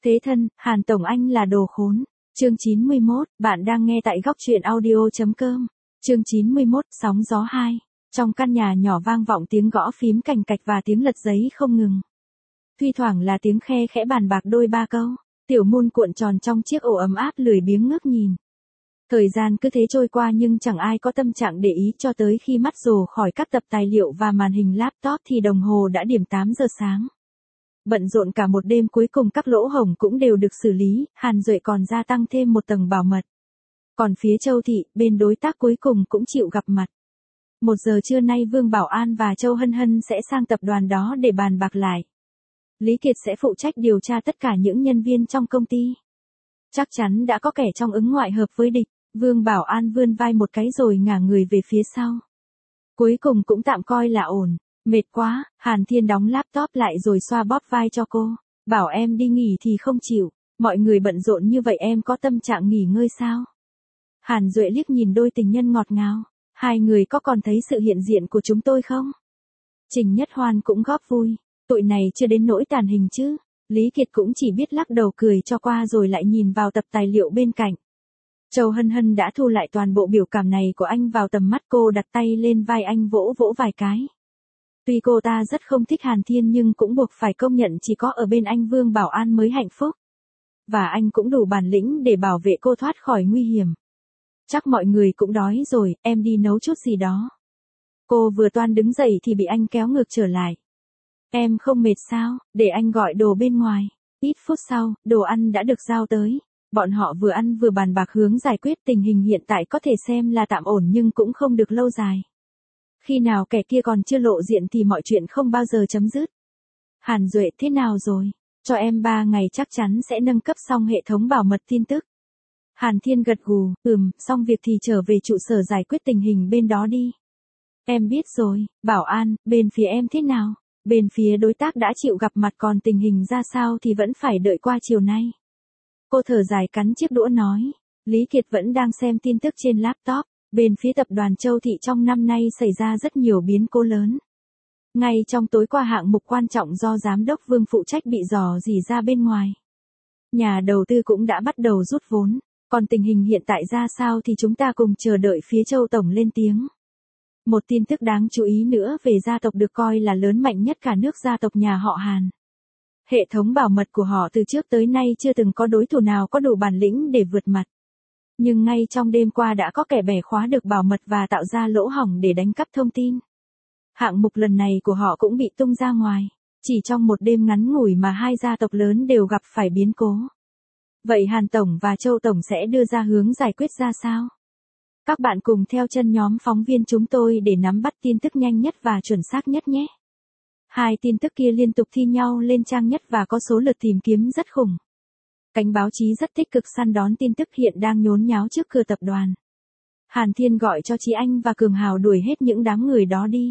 Thế thân, Hàn Tổng anh là đồ khốn. Chương 91, bạn đang nghe tại góc truyện audio.com. Chương 91, sóng gió 2. Trong căn nhà nhỏ vang vọng tiếng gõ phím cành cạch và tiếng lật giấy không ngừng. Thi thoảng là tiếng khe khẽ bàn bạc đôi ba câu. Tiểu Môn cuộn tròn trong chiếc ổ ấm áp lười biếng ngước nhìn. Thời gian cứ thế trôi qua nhưng chẳng ai có tâm trạng để ý cho tới khi mắt rồ khỏi các tập tài liệu và màn hình laptop thì đồng hồ đã điểm 8 giờ sáng. Bận rộn cả một đêm cuối cùng các lỗ hổng cũng đều được xử lý, Hàn Duệ còn gia tăng thêm một tầng bảo mật. Còn phía Châu Thị, bên đối tác cuối cùng cũng chịu gặp mặt. 1 giờ trưa nay Vương Bảo An và Châu Hân Hân sẽ sang tập đoàn đó để bàn bạc lại. Lý Kiệt sẽ phụ trách điều tra tất cả những nhân viên trong công ty. Chắc chắn đã có kẻ trong ứng ngoại hợp với địch, Vương Bảo An vươn vai một cái rồi ngả người về phía sau. Cuối cùng cũng tạm coi là ổn. Mệt quá, Hàn Thiên đóng laptop lại rồi xoa bóp vai cho cô. Bảo em đi nghỉ thì không chịu, mọi người bận rộn như vậy em có tâm trạng nghỉ ngơi sao? Hàn Duệ liếc nhìn đôi tình nhân ngọt ngào. Hai người có còn thấy sự hiện diện của chúng tôi không? Trình Nhất Hoan cũng góp vui. Tụi này chưa đến nỗi tàn hình chứ. Lý Kiệt cũng chỉ biết lắc đầu cười cho qua rồi lại nhìn vào tập tài liệu bên cạnh. Châu Hân Hân đã thu lại toàn bộ biểu cảm này của anh vào tầm mắt cô, đặt tay lên vai anh vỗ vỗ vài cái. Tuy cô ta rất không thích Hàn Thiên nhưng cũng buộc phải công nhận chỉ có ở bên anh Vương Bảo An mới hạnh phúc. Và anh cũng đủ bản lĩnh để bảo vệ cô thoát khỏi nguy hiểm. Chắc mọi người cũng đói rồi, em đi nấu chút gì đó. Cô vừa toan đứng dậy thì bị anh kéo ngược trở lại. Em không mệt sao, để anh gọi đồ bên ngoài. Ít phút sau, đồ ăn đã được giao tới. Bọn họ vừa ăn vừa bàn bạc hướng giải quyết tình hình hiện tại có thể xem là tạm ổn nhưng cũng không được lâu dài. Khi nào kẻ kia còn chưa lộ diện thì mọi chuyện không bao giờ chấm dứt. Hàn Duệ thế nào rồi? Cho em 3 ngày chắc chắn sẽ nâng cấp xong hệ thống bảo mật tin tức. Hàn Thiên gật gù, xong việc thì trở về trụ sở giải quyết tình hình bên đó đi. Em biết rồi, Bảo An, bên phía em thế nào? Bên phía đối tác đã chịu gặp mặt còn tình hình ra sao thì vẫn phải đợi qua chiều nay. Cô thở dài cắn chiếc đũa nói. Lý Kiệt vẫn đang xem tin tức trên laptop. Bên phía tập đoàn Châu Thị trong năm nay xảy ra rất nhiều biến cố lớn. Ngay trong tối qua hạng mục quan trọng do Giám đốc Vương phụ trách bị rò rỉ ra bên ngoài. Nhà đầu tư cũng đã bắt đầu rút vốn. Còn tình hình hiện tại ra sao thì chúng ta cùng chờ đợi phía Châu Tổng lên tiếng. Một tin tức đáng chú ý nữa về gia tộc được coi là lớn mạnh nhất cả nước, gia tộc nhà họ Hàn. Hệ thống bảo mật của họ từ trước tới nay chưa từng có đối thủ nào có đủ bản lĩnh để vượt mặt. Nhưng ngay trong đêm qua đã có kẻ bẻ khóa được bảo mật và tạo ra lỗ hổng để đánh cắp thông tin. Hạng mục lần này của họ cũng bị tung ra ngoài. Chỉ trong một đêm ngắn ngủi mà hai gia tộc lớn đều gặp phải biến cố. Vậy Hàn Tổng và Châu Tổng sẽ đưa ra hướng giải quyết ra sao? Các bạn cùng theo chân nhóm phóng viên chúng tôi để nắm bắt tin tức nhanh nhất và chuẩn xác nhất nhé. Hai tin tức kia liên tục thi nhau lên trang nhất và có số lượt tìm kiếm rất khủng. Cánh báo chí rất tích cực săn đón tin tức hiện đang nhốn nháo trước cửa tập đoàn. Hàn Thiên gọi cho Chí Anh và Cường Hào đuổi hết những đám người đó đi.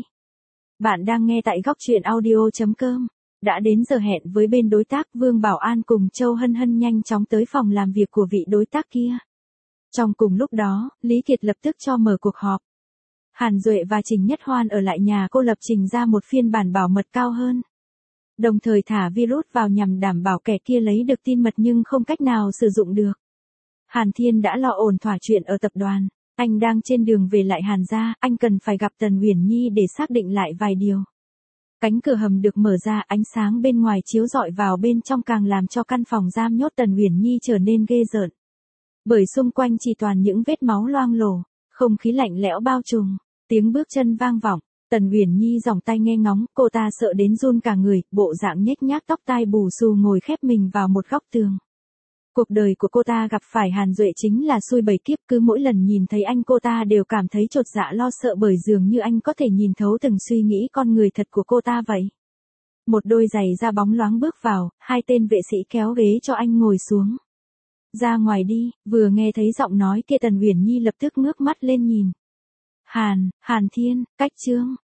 Bạn đang nghe tại góc truyện audio.com. Đã đến giờ hẹn với bên đối tác, Vương Bảo An cùng Châu Hân Hân nhanh chóng tới phòng làm việc của vị đối tác kia. Trong cùng lúc đó, Lý Kiệt lập tức cho mở cuộc họp. Hàn Duệ và Trình Nhất Hoan ở lại nhà cô lập trình ra một phiên bản bảo mật cao hơn. Đồng thời thả virus vào nhằm đảm bảo kẻ kia lấy được tin mật nhưng không cách nào sử dụng được. Hàn Thiên đã lo ổn thỏa chuyện ở tập đoàn. Anh đang trên đường về lại Hàn gia, anh cần phải gặp Tần Uyển Nhi để xác định lại vài điều. Cánh cửa hầm được mở ra, ánh sáng bên ngoài chiếu rọi vào bên trong càng làm cho căn phòng giam nhốt Tần Uyển Nhi trở nên ghê rợn. Bởi xung quanh chỉ toàn những vết máu loang lổ, không khí lạnh lẽo bao trùm, tiếng bước chân vang vọng. Tần Uyển Nhi giòng tay nghe ngóng, cô ta sợ đến run cả người, bộ dạng nhếch nhác tóc tai bù xù ngồi khép mình vào một góc tường. Cuộc đời của cô ta gặp phải Hàn Duệ chính là xui bầy kiếp, cứ mỗi lần nhìn thấy anh cô ta đều cảm thấy chột dạ lo sợ bởi dường như anh có thể nhìn thấu từng suy nghĩ con người thật của cô ta vậy. Một đôi giày da bóng loáng bước vào, hai tên vệ sĩ kéo ghế cho anh ngồi xuống. Ra ngoài đi, vừa nghe thấy giọng nói kia Tần Uyển Nhi lập tức ngước mắt lên nhìn. Hàn Thiên, cách Trương,